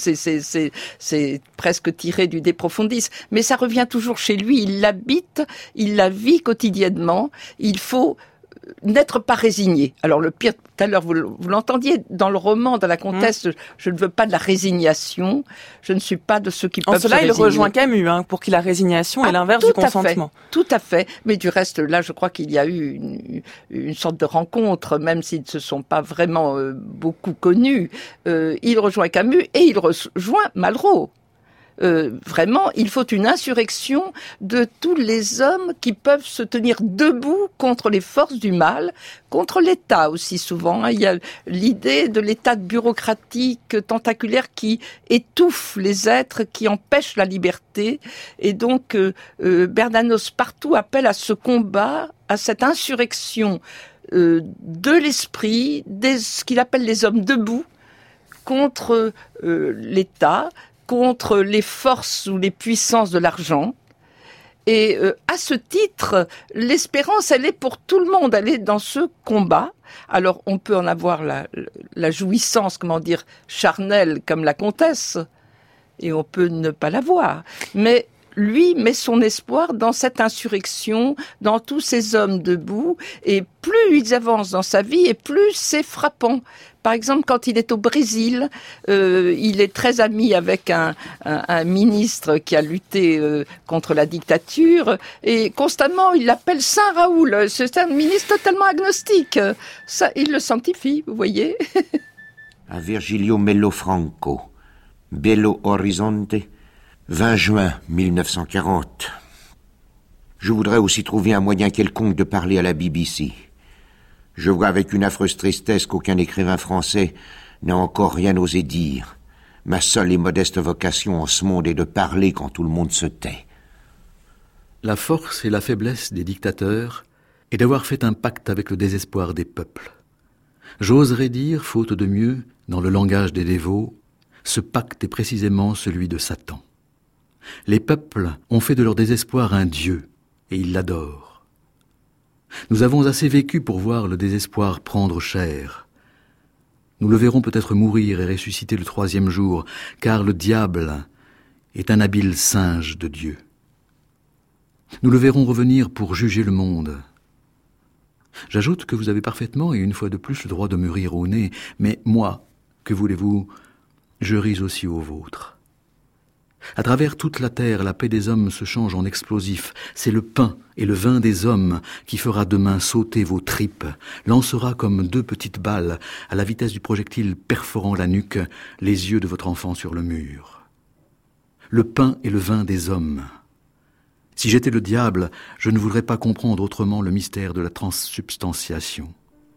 c'est presque tiré du De Profundis, mais ça revient toujours chez lui, il l'habite, il la vit quotidiennement, il faut n'être pas résigné. Alors le pire, tout à l'heure, vous l'entendiez dans le roman, dans la comtesse, je ne veux pas de la résignation, je ne suis pas de ceux qui peuvent se résigner. En cela, il rejoint Camus, pour qui la résignation est l'inverse du consentement. Tout à fait. Mais du reste, là, je crois qu'il y a eu une sorte de rencontre, même s'ils ne se sont pas vraiment beaucoup connus. Il rejoint Camus et il rejoint Malraux. Vraiment, il faut une insurrection de tous les hommes qui peuvent se tenir debout contre les forces du mal, contre l'État aussi souvent. Il y a l'idée de l'État bureaucratique, tentaculaire qui étouffe les êtres, qui empêche la liberté. Et donc, Bernanos partout appelle à ce combat, à cette insurrection de l'esprit, ce qu'il appelle les hommes debout, contre l'État, contre les forces ou les puissances de l'argent. Et à ce titre, l'espérance, elle est pour tout le monde, elle est dans ce combat. Alors, on peut en avoir la jouissance, charnelle, comme la comtesse, et on peut ne pas l'avoir. Mais lui met son espoir dans cette insurrection, dans tous ces hommes debout, et plus ils avancent dans sa vie, et plus c'est frappant. Par exemple, quand il est au Brésil, il est très ami avec un ministre qui a lutté contre la dictature, et constamment il l'appelle Saint Raoul. C'est un ministre totalement agnostique. Ça, il le sanctifie, vous voyez. À Virgilio Mello Franco, Belo Horizonte, 20 juin 1940. Je voudrais aussi trouver un moyen quelconque de parler à la BBC. Je vois avec une affreuse tristesse qu'aucun écrivain français n'a encore rien osé dire. Ma seule et modeste vocation en ce monde est de parler quand tout le monde se tait. La force et la faiblesse des dictateurs est d'avoir fait un pacte avec le désespoir des peuples. J'oserais dire, faute de mieux, dans le langage des dévots, ce pacte est précisément celui de Satan. Les peuples ont fait de leur désespoir un dieu, et ils l'adorent. Nous avons assez vécu pour voir le désespoir prendre chair. Nous le verrons peut-être mourir et ressusciter le 3e jour, car le diable est un habile singe de Dieu. Nous le verrons revenir pour juger le monde. J'ajoute que vous avez parfaitement et une fois de plus le droit de me rire au nez, mais moi, que voulez-vous, je ris aussi au vôtre. À travers toute la terre, la paix des hommes se change en explosif. C'est le pain et le vin des hommes qui fera demain sauter vos tripes, lancera comme 2 petites balles, à la vitesse du projectile perforant la nuque, les yeux de votre enfant sur le mur. Le pain et le vin des hommes. Si j'étais le diable, je ne voudrais pas comprendre autrement le mystère de la transsubstantiation.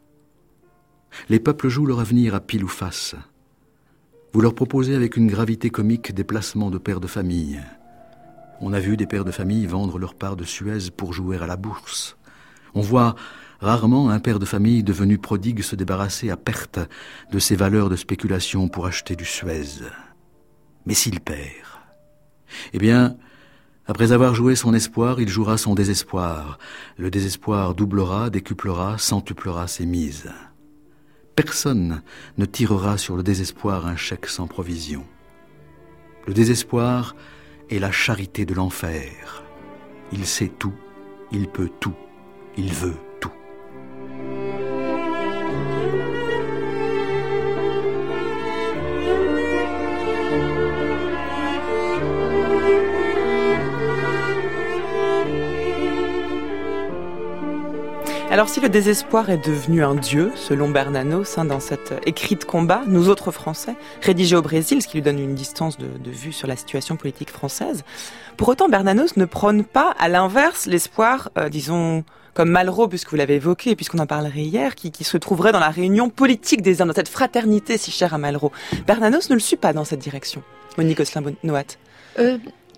Les peuples jouent leur avenir à pile ou face. Vous leur proposez avec une gravité comique des placements de pères de famille. On a vu des pères de famille vendre leur part de Suez pour jouer à la bourse. On voit rarement un père de famille devenu prodigue se débarrasser à perte de ses valeurs de spéculation pour acheter du Suez. Mais s'il perd, eh bien, après avoir joué son espoir, il jouera son désespoir. Le désespoir doublera, décuplera, centuplera ses mises. Personne ne tirera sur le désespoir un chèque sans provision. Le désespoir est la charité de l'enfer. Il sait tout, il peut tout, il veut tout. Alors si le désespoir est devenu un dieu, selon Bernanos, dans cet écrit de combat, nous autres Français, rédigé au Brésil, ce qui lui donne une distance de vue sur la situation politique française, pour autant Bernanos ne prône pas, à l'inverse, l'espoir, disons, comme Malraux, puisque vous l'avez évoqué, et puisqu'on en parlerait hier, qui se trouverait dans la réunion politique des hommes, dans cette fraternité si chère à Malraux. Bernanos ne le suit pas dans cette direction. Monique Gosselin-Nohat.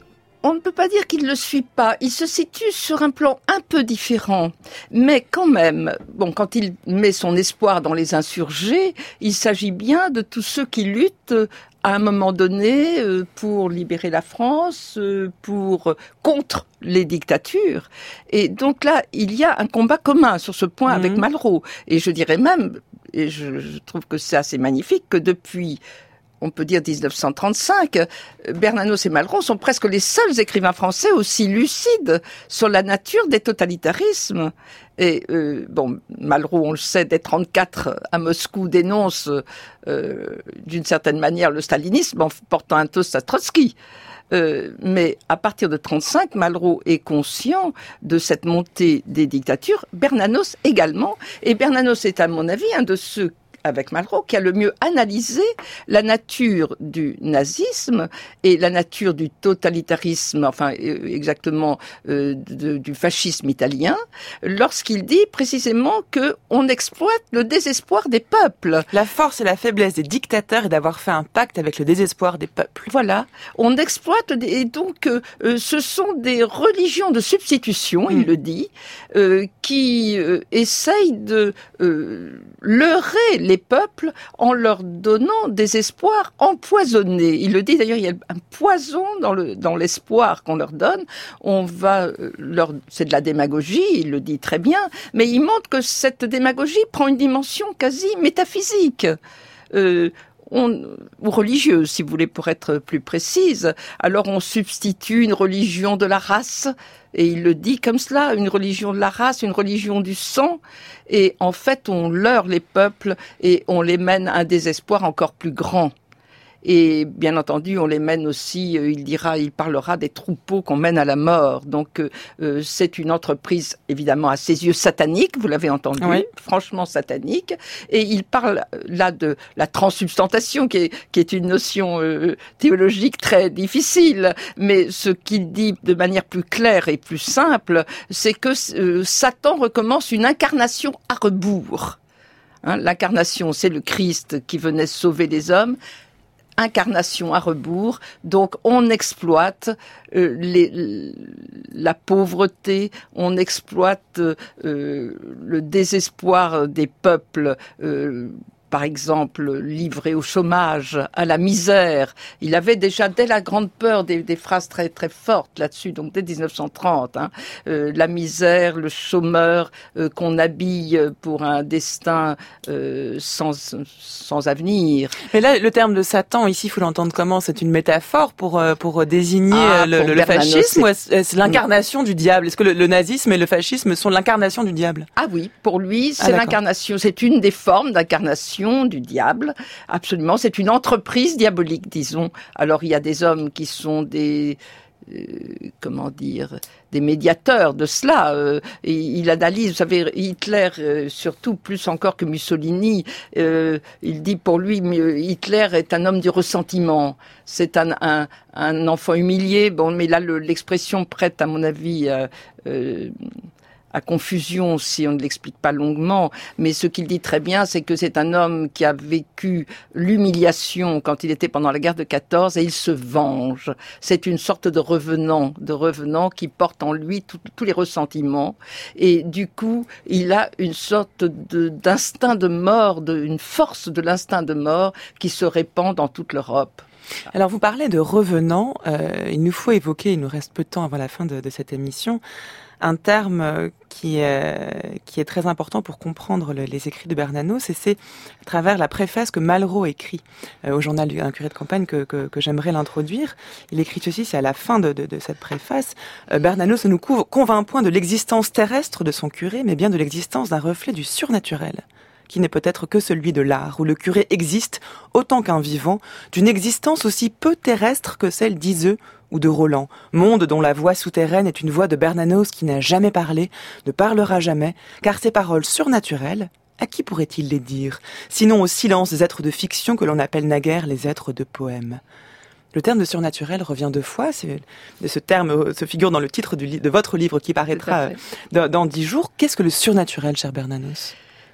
on ne peut pas dire qu'il ne le suit pas. Il se situe sur un plan un peu différent. Mais quand même, quand il met son espoir dans les insurgés, il s'agit bien de tous ceux qui luttent à un moment donné pour libérer la France, contre les dictatures. Et donc là, il y a un combat commun sur ce point avec Malraux. Et je dirais même, et je trouve que c'est assez magnifique, que depuis, on peut dire 1935, Bernanos et Malraux sont presque les seuls écrivains français aussi lucides sur la nature des totalitarismes. Et Malraux, on le sait, dès 1934 à Moscou, dénonce d'une certaine manière le stalinisme en portant un toast à Trotsky. Mais à partir de 1935, Malraux est conscient de cette montée des dictatures, Bernanos également. Et Bernanos est, à mon avis, un de ceux, avec Malraux, qui a le mieux analysé la nature du nazisme et la nature du totalitarisme, exactement du fascisme italien, lorsqu'il dit précisément qu'on exploite le désespoir des peuples. La force et la faiblesse des dictateurs est d'avoir fait un pacte avec le désespoir des peuples. Voilà, on exploite, et donc ce sont des religions de substitution, il le dit, qui essayent de leurrer les peuples en leur donnant des espoirs empoisonnés. Il le dit d'ailleurs, il y a un poison dans l'espoir qu'on leur donne. C'est de la démagogie, il le dit très bien, mais il montre que cette démagogie prend une dimension quasi métaphysique. Ou religieuse, si vous voulez, pour être plus précise. Alors on substitue une religion de la race, et il le dit comme cela, une religion de la race, une religion du sang, et en fait on leurre les peuples et on les mène à un désespoir encore plus grand. Et bien entendu, on les mène aussi, il parlera des troupeaux qu'on mène à la mort. Donc c'est une entreprise évidemment à ses yeux satanique, vous l'avez entendu, franchement satanique. Et il parle là de la transsubstantation, qui est une notion théologique très difficile. Mais ce qu'il dit de manière plus claire et plus simple, c'est que Satan recommence une incarnation à rebours. L'incarnation, c'est le Christ qui venait sauver les hommes. Incarnation à rebours, donc on exploite la pauvreté, on exploite le désespoir des peuples, par exemple livrés au chômage, à la misère. Il avait déjà, dès la Grande Peur, des phrases très très fortes là-dessus, donc dès 1930. La misère, le chômeur qu'on habille pour un destin sans avenir. Mais là, le terme de Satan, ici, il faut l'entendre comment? C'est une métaphore pour désigner le fascisme, ou est-ce l'incarnation du diable? Est-ce que le nazisme et le fascisme sont l'incarnation du diable? Ah oui, pour lui, c'est l'incarnation, c'est une des formes d'incarnation du diable, absolument. C'est une entreprise diabolique, disons. Alors, il y a des hommes qui sont des médiateurs de cela. Il analyse, vous savez, Hitler, surtout plus encore que Mussolini, il dit pour lui, Hitler est un homme du ressentiment. C'est un enfant humilié. Bon, mais là, l'expression prête, à mon avis, à confusion si on ne l'explique pas longuement, mais ce qu'il dit très bien, c'est que c'est un homme qui a vécu l'humiliation quand il était pendant la guerre de 14 et il se venge. C'est une sorte de revenant qui porte en lui tous les ressentiments, et du coup, il a une sorte d'instinct de mort, une force de l'instinct de mort qui se répand dans toute l'Europe. Alors vous parlez de revenants, il nous faut évoquer, il nous reste peu de temps avant la fin de cette émission, un terme qui est très important pour comprendre les écrits de Bernanos, et c'est à travers la préface que Malraux écrit au journal d'un curé de campagne que j'aimerais l'introduire. Il écrit ceci, c'est à la fin de cette préface. Bernanos ne nous convainc point de l'existence terrestre de son curé, mais bien de l'existence d'un reflet du surnaturel, qui n'est peut-être que celui de l'art, où le curé existe autant qu'un vivant, d'une existence aussi peu terrestre que celle d'Iseux ou de Roland, monde dont la voix souterraine est une voix de Bernanos qui n'a jamais parlé, ne parlera jamais, car ces paroles surnaturelles, à qui pourrait-il les dire, sinon au silence des êtres de fiction que l'on appelle naguère les êtres de poème. Le terme de surnaturel revient 2 fois. Ce terme se figure dans le titre de votre livre qui paraîtra dans 10 jours. Qu'est-ce que le surnaturel, cher Bernanos ?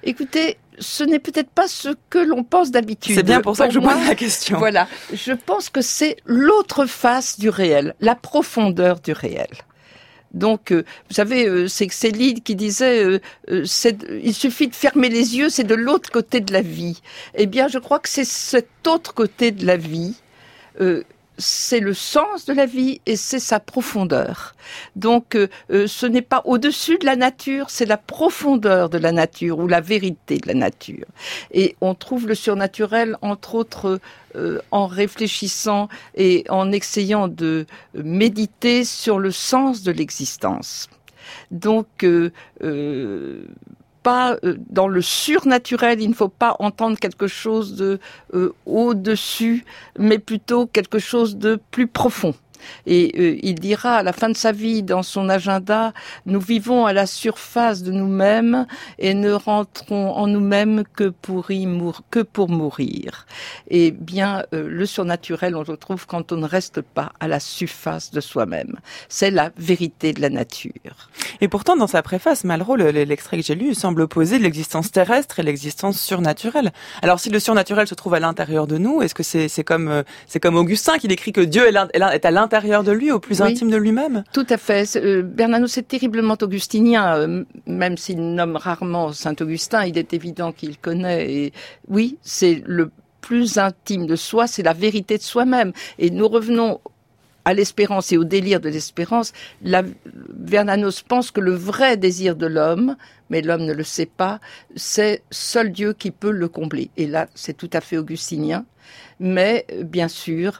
Écoutez, ce n'est peut-être pas ce que l'on pense d'habitude. C'est bien pour ça que je pose la question. Voilà, je pense que c'est l'autre face du réel, la profondeur du réel. Donc, vous savez, c'est Céline qui disait il suffit de fermer les yeux, c'est de l'autre côté de la vie. Eh bien, je crois que c'est cet autre côté de la vie, c'est le sens de la vie et c'est sa profondeur. Donc, ce n'est pas au-dessus de la nature, c'est la profondeur de la nature ou la vérité de la nature. Et on trouve le surnaturel, entre autres, en réfléchissant et en essayant de méditer sur le sens de l'existence. Donc, pas dans le surnaturel, il ne faut pas entendre quelque chose de au-dessus, mais plutôt quelque chose de plus profond. Et il dira à la fin de sa vie dans son agenda, nous vivons à la surface de nous-mêmes et ne rentrons en nous-mêmes que pour mourir. Et bien, le surnaturel, on le trouve quand on ne reste pas à la surface de soi-même. C'est la vérité de la nature. Et pourtant, dans sa préface, Malraux, l'extrait que j'ai lu, semble opposer l'existence terrestre et l'existence surnaturelle. Alors, si le surnaturel se trouve à l'intérieur de nous, est-ce que c'est comme Augustin qui décrit que Dieu est à l'intérieur de lui, au plus intime de lui-même? Tout à fait. Bernanos est terriblement augustinien, même s'il nomme rarement Saint-Augustin, il est évident qu'il connaît. Et oui, c'est le plus intime de soi, c'est la vérité de soi-même. Et nous revenons à l'espérance et au délire de l'espérance. Bernanos pense que le vrai désir de l'homme, mais l'homme ne le sait pas, c'est seul Dieu qui peut le combler. Et là, c'est tout à fait augustinien. Mais bien sûr,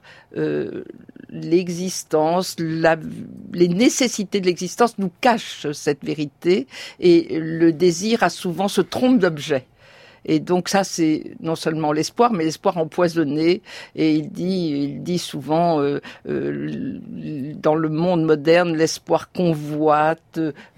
l'existence, les nécessités de l'existence nous cachent cette vérité et le désir a souvent ce trompe d'objet. Et donc ça, c'est non seulement l'espoir, mais l'espoir empoisonné. Et il dit souvent, dans le monde moderne, l'espoir convoite,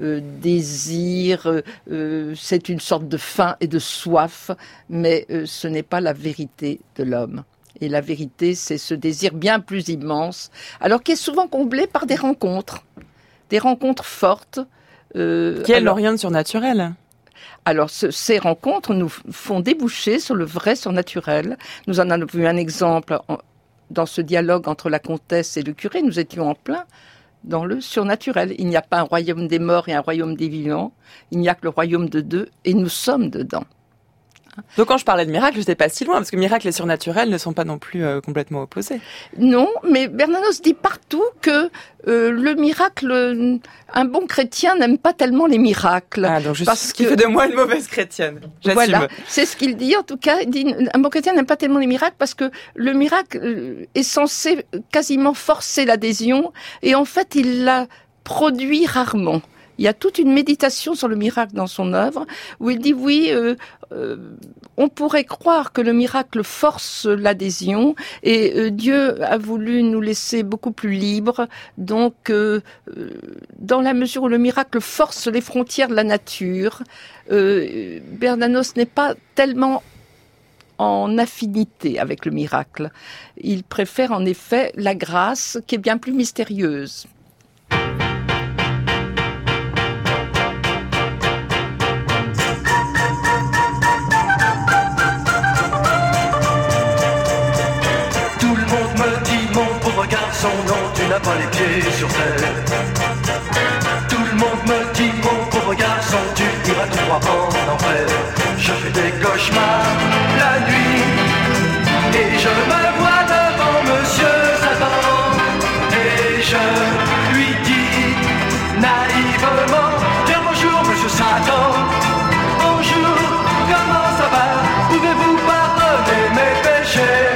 désire, c'est une sorte de faim et de soif, mais ce n'est pas la vérité de l'homme. Et la vérité, c'est ce désir bien plus immense, alors qui est souvent comblé par des rencontres fortes. Qui n'ont rien de surnaturel. Alors, ces rencontres nous font déboucher sur le vrai surnaturel. Nous en avons vu un exemple dans ce dialogue entre la comtesse et le curé. Nous étions en plein dans le surnaturel. Il n'y a pas un royaume des morts et un royaume des vivants. Il n'y a que le royaume de Dieu et nous sommes dedans. Donc quand je parlais de miracle, je n'étais pas si loin, parce que miracle et surnaturel ne sont pas non plus complètement opposés. Non, mais Bernanos dit partout que le miracle, un bon chrétien n'aime pas tellement les miracles. Ah, donc ce qui fait de moi une mauvaise chrétienne. J'assume. Voilà, c'est ce qu'il dit. En tout cas, il dit, un bon chrétien n'aime pas tellement les miracles parce que le miracle est censé quasiment forcer l'adhésion, et en fait, il la produit rarement. Il y a toute une méditation sur le miracle dans son œuvre, où il dit oui, on pourrait croire que le miracle force l'adhésion, et Dieu a voulu nous laisser beaucoup plus libres. Donc, dans la mesure où le miracle force les frontières de la nature, Bernanos n'est pas tellement en affinité avec le miracle. Il préfère en effet la grâce, qui est bien plus mystérieuse. Garçon, non, tu n'as pas les pieds sur terre. Tout le monde me dit, mon pauvre garçon, tu iras tout droit en enfer. Je fais des cauchemars la nuit et je me vois devant Monsieur Satan et je lui dis naïvement, bien bonjour Monsieur Satan, bonjour, comment ça va, pouvez-vous pardonner mes péchés?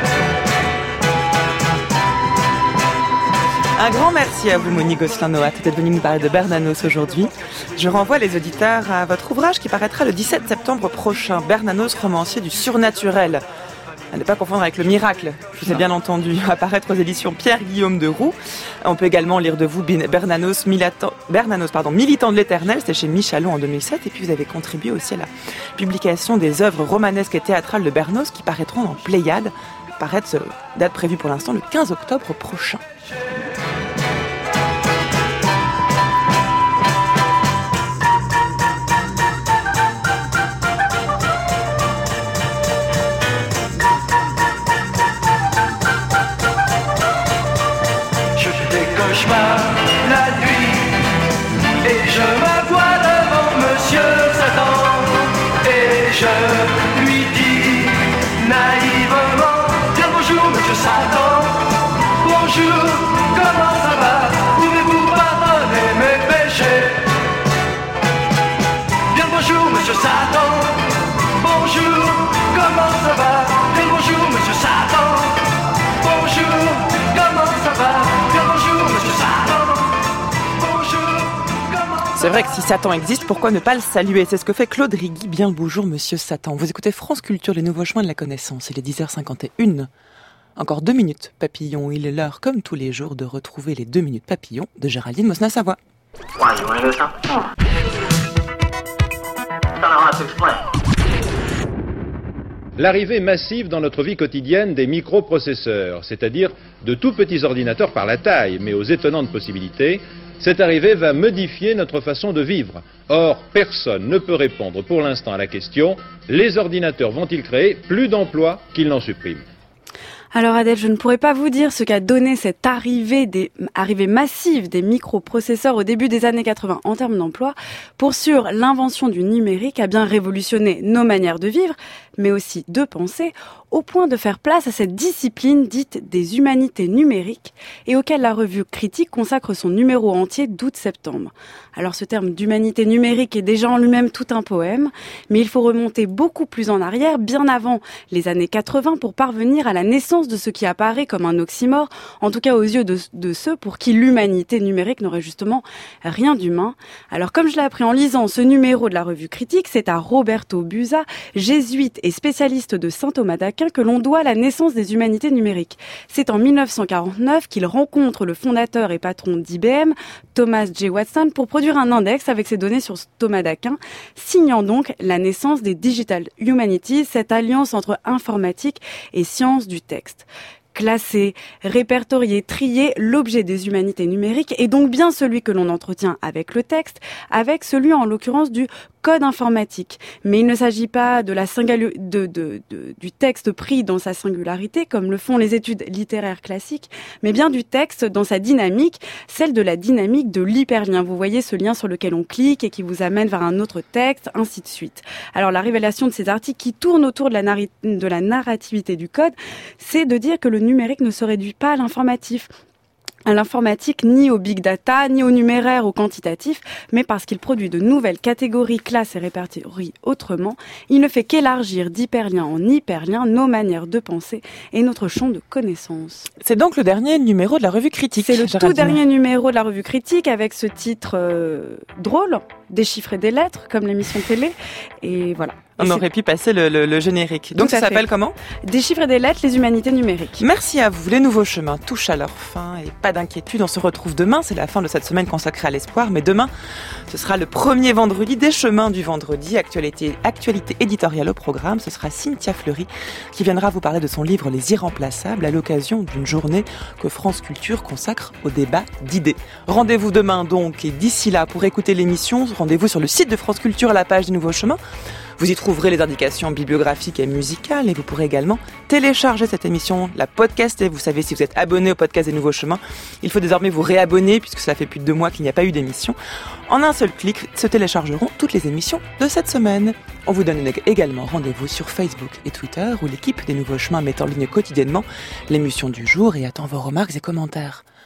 Un grand merci à vous, Monique Gosselin-Noat, d'être venue nous parler de Bernanos aujourd'hui. Je renvoie les auditeurs à votre ouvrage qui paraîtra le 17 septembre prochain, Bernanos, romancier du surnaturel. À ne pas confondre avec le miracle, je vous ai bien entendu, apparaître aux éditions Pierre-Guillaume de Roux. On peut également lire de vous Bernanos, militant de l'éternel, c'était chez Michalon en 2007. Et puis vous avez contribué aussi à la publication des œuvres romanesques et théâtrales de Bernanos qui paraîtront dans Pléiade, date prévue pour l'instant le 15 octobre prochain. je me vois devant Monsieur Satan et je lui dis naïvement, bien bonjour Monsieur Satan, bonjour, comment ça va, pouvez-vous pardonner mes péchés? Bien bonjour Monsieur Satan, bonjour, comment ça va, bien bonjour Monsieur Satan, bonjour, comment ça va, bien bonjour Monsieur Satan, bonjour, comment... C'est vrai que si Satan existe, pourquoi ne pas le saluer? C'est ce que fait Claude Rigui. Bien le bonjour, Monsieur Satan. Vous écoutez France Culture, les nouveaux chemins de la connaissance. Il est 10h51. Encore 2 minutes papillon. Il est l'heure, comme tous les jours, de retrouver les 2 minutes papillon de Géraldine Mosna-Savoie. Why, you wanna hear something? Oh. I don't know how to explain. L'arrivée massive dans notre vie quotidienne des microprocesseurs, c'est-à-dire de tout petits ordinateurs par la taille, mais aux étonnantes possibilités, cette arrivée va modifier notre façon de vivre. Or, personne ne peut répondre pour l'instant à la question, les ordinateurs vont-ils créer plus d'emplois qu'ils n'en suppriment ? Alors Adèle, je ne pourrais pas vous dire ce qu'a donné cette arrivée massive des microprocesseurs au début des années 80 en termes d'emploi. Pour sûr, l'invention du numérique a bien révolutionné nos manières de vivre, mais aussi de penser, au point de faire place à cette discipline dite des humanités numériques et auquel la revue Critique consacre son numéro entier d'août-septembre. Alors ce terme d'humanité numérique est déjà en lui-même tout un poème, mais il faut remonter beaucoup plus en arrière, bien avant les années 80, pour parvenir à la naissance de ce qui apparaît comme un oxymore, en tout cas aux yeux de ceux pour qui l'humanité numérique n'aurait justement rien d'humain. Alors comme je l'ai appris en lisant ce numéro de la revue Critique, c'est à Roberto Busa, jésuite et spécialiste de saint Thomas d'Aquin, que l'on doit la naissance des humanités numériques. C'est en 1949 qu'il rencontre le fondateur et patron d'IBM, Thomas J. Watson, pour produire un index avec ses données sur Thomas d'Aquin, signant donc la naissance des Digital Humanities, cette alliance entre informatique et sciences du texte. Classer, répertorier, trier, l'objet des humanités numériques est donc bien celui que l'on entretient avec le texte, avec celui en l'occurrence du code informatique. Mais il ne s'agit pas de du texte pris dans sa singularité, comme le font les études littéraires classiques, mais bien du texte dans sa dynamique, celle de la dynamique de l'hyperlien. Vous voyez ce lien sur lequel on clique et qui vous amène vers un autre texte, ainsi de suite. Alors la révélation de ces articles qui tournent autour de la narrativité du code, c'est de dire que le numérique ne se réduit pas à l'informatique, ni au big data, ni au numéraire, au quantitatif, mais parce qu'il produit de nouvelles catégories, classes et répertorie autrement, il ne fait qu'élargir d'hyperlien en hyperlien nos manières de penser et notre champ de connaissances. C'est donc le dernier numéro de la revue Critique. C'est le tout dernier numéro de la revue Critique avec ce titre drôle, déchiffrer des lettres, comme l'émission télé, et voilà. On aurait pu passer le générique. Donc ça s'appelle comment ? Déchiffrer des lettres, les humanités numériques. Merci à vous. Les nouveaux chemins touchent à leur fin et pas d'inquiétude, on se retrouve demain. C'est la fin de cette semaine consacrée à l'espoir, mais demain, ce sera le premier vendredi des chemins du vendredi. Actualité éditoriale au programme. Ce sera Cynthia Fleury qui viendra vous parler de son livre Les Irremplaçables à l'occasion d'une journée que France Culture consacre au débat d'idées. Rendez-vous demain donc, et d'ici là, pour écouter l'émission, rendez-vous sur le site de France Culture à la page des nouveaux chemins. Vous y trouverez les indications bibliographiques et musicales et vous pourrez également télécharger cette émission, la podcaster. Vous savez, si vous êtes abonné au podcast des Nouveaux Chemins, il faut désormais vous réabonner puisque ça fait plus de 2 mois qu'il n'y a pas eu d'émission. En un seul clic, se téléchargeront toutes les émissions de cette semaine. On vous donne également rendez-vous sur Facebook et Twitter où l'équipe des Nouveaux Chemins met en ligne quotidiennement l'émission du jour et attend vos remarques et commentaires.